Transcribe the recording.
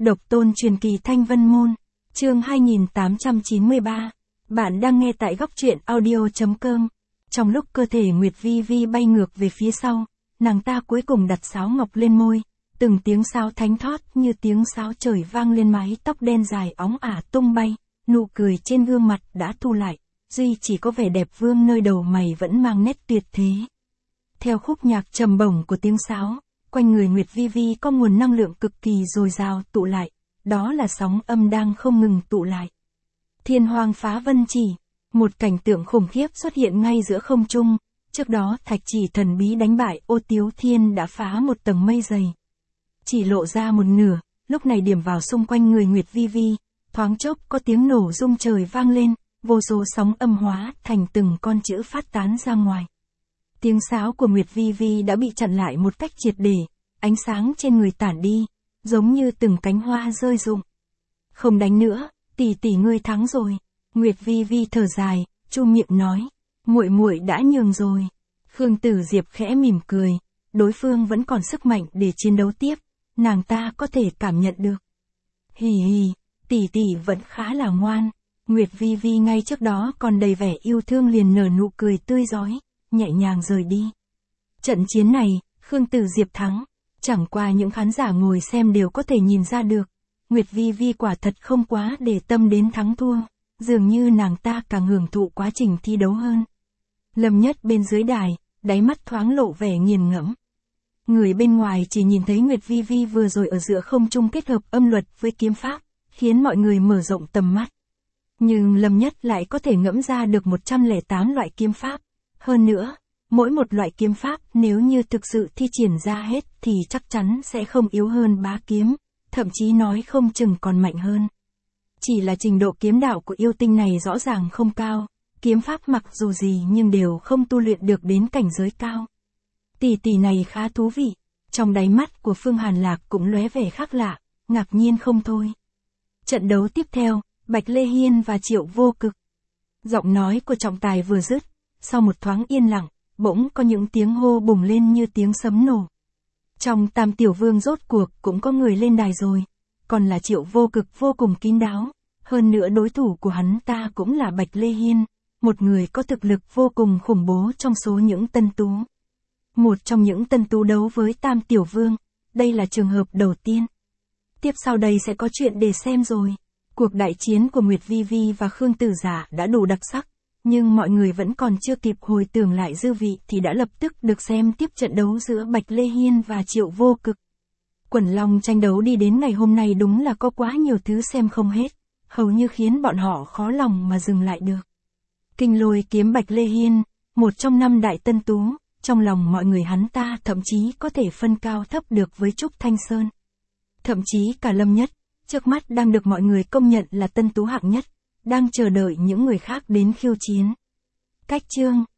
Độc tôn truyền kỳ Thanh Vân Môn, chương 2893. Bạn đang nghe tại góc truyện audio.com. Trong lúc cơ thể Nguyệt Vi Vi bay ngược về phía sau, nàng ta cuối cùng đặt sáo ngọc lên môi, từng tiếng sáo thánh thót như tiếng sáo trời vang lên mái tóc đen dài óng ả tung bay, nụ cười trên gương mặt đã thu lại, duy chỉ có vẻ đẹp vương nơi đầu mày vẫn mang nét tuyệt thế. Theo khúc nhạc trầm bổng của tiếng sáo, quanh người Nguyệt Vi Vi có nguồn năng lượng cực kỳ dồi dào tụ lại, đó là sóng âm đang không ngừng tụ lại. Thiên Hoang phá vân chỉ, một cảnh tượng khủng khiếp xuất hiện ngay giữa không trung, trước đó thạch chỉ thần bí đánh bại Ô Tiếu Thiên đã phá một tầng mây dày. Chỉ lộ ra một nửa, lúc này điểm vào xung quanh người Nguyệt Vi Vi, thoáng chốc có tiếng nổ rung trời vang lên, vô số sóng âm hóa thành từng con chữ phát tán ra ngoài. Tiếng sáo của Nguyệt Vi Vi đã bị chặn lại một cách triệt để, ánh sáng trên người tản đi, giống như từng cánh hoa rơi rụng. Không đánh nữa, tỷ tỷ ngươi thắng rồi. Nguyệt Vi Vi thở dài, chu miệng nói, muội muội đã nhường rồi. Khương Tử Diệp khẽ mỉm cười, đối phương vẫn còn sức mạnh để chiến đấu tiếp, nàng ta có thể cảm nhận được. Hì hì, tỷ tỷ vẫn khá là ngoan. Nguyệt Vi Vi ngay trước đó còn đầy vẻ yêu thương liền nở nụ cười tươi rói, nhẹ nhàng rời đi. Trận chiến này, Khương Tử Diệp thắng, chẳng qua những khán giả ngồi xem đều có thể nhìn ra được. Nguyệt Vi Vi quả thật không quá để tâm đến thắng thua, dường như nàng ta càng hưởng thụ quá trình thi đấu hơn. Lâm Nhất bên dưới đài, đáy mắt thoáng lộ vẻ nghiền ngẫm. Người bên ngoài chỉ nhìn thấy Nguyệt Vi Vi vừa rồi ở giữa không trung kết hợp âm luật với kiếm pháp, khiến mọi người mở rộng tầm mắt. Nhưng Lâm Nhất lại có thể ngẫm ra được 108 loại kiếm pháp. Hơn nữa, mỗi một loại kiếm pháp nếu như thực sự thi triển ra hết thì chắc chắn sẽ không yếu hơn bá kiếm, thậm chí nói không chừng còn mạnh hơn. Chỉ là trình độ kiếm đạo của yêu tinh này rõ ràng không cao, kiếm pháp mặc dù gì nhưng đều không tu luyện được đến cảnh giới cao. Tỷ tỷ này khá thú vị, trong đáy mắt của Phương Hàn Lạc cũng lóe vẻ khác lạ, ngạc nhiên không thôi. Trận đấu tiếp theo, Bạch Lê Hiên và Triệu Vô Cực. Giọng nói của trọng tài vừa dứt, sau một thoáng yên lặng, bỗng có những tiếng hô bùng lên như tiếng sấm nổ. Trong Tam Tiểu Vương rốt cuộc cũng có người lên đài rồi, còn là Triệu Vô Cực vô cùng kín đáo, hơn nữa đối thủ của hắn ta cũng là Bạch Lê Hiên, một người có thực lực vô cùng khủng bố trong số những tân tú. Một trong những tân tú đấu với Tam Tiểu Vương, đây là trường hợp đầu tiên. Tiếp sau đây sẽ có chuyện để xem rồi. Cuộc đại chiến của Nguyệt Vi Vi và Khương Tử Giả đã đủ đặc sắc, nhưng mọi người vẫn còn chưa kịp hồi tưởng lại dư vị thì đã lập tức được xem tiếp trận đấu giữa Bạch Lê Hiên và Triệu Vô Cực. Quần long tranh đấu đi đến ngày hôm nay đúng là có quá nhiều thứ xem không hết, hầu như khiến bọn họ khó lòng mà dừng lại được. Kinh Lôi kiếm Bạch Lê Hiên, một trong 5 đại tân tú, trong lòng mọi người hắn ta thậm chí có thể phân cao thấp được với Trúc Thanh Sơn. Thậm chí cả Lâm Nhất, trước mắt đang được mọi người công nhận là tân tú hạng nhất, đang chờ đợi những người khác đến khiêu chiến. Cách chương